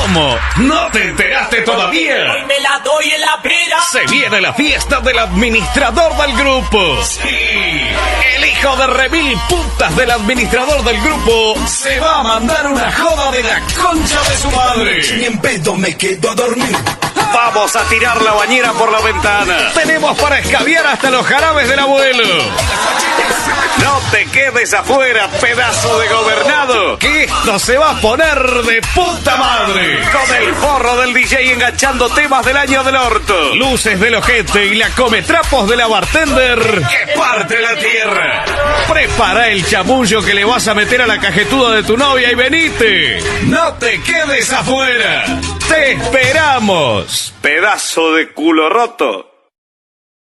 ¿Cómo? ¿No te enteraste todavía? Hoy me la doy en la pera. Se viene la fiesta del administrador del grupo. Sí, el hijo de remil putas del administrador del grupo se va a mandar una joda de la concha de su madre. Ni en pedo me quedo a dormir. Vamos a tirar la bañera por la ventana. Tenemos para escabiar hasta los jarabes del abuelo. No te quedes afuera, pedazo de gobernado, que esto se va a poner de puta madre. Con el forro del DJ enganchando temas del año del orto, luces del ojete y la cometrapos de la bartender que parte la tierra. Prepara el chamullo que le vas a meter a la cajetuda de tu novia y venite. No te quedes afuera. Te esperamos, pedazo de culo roto.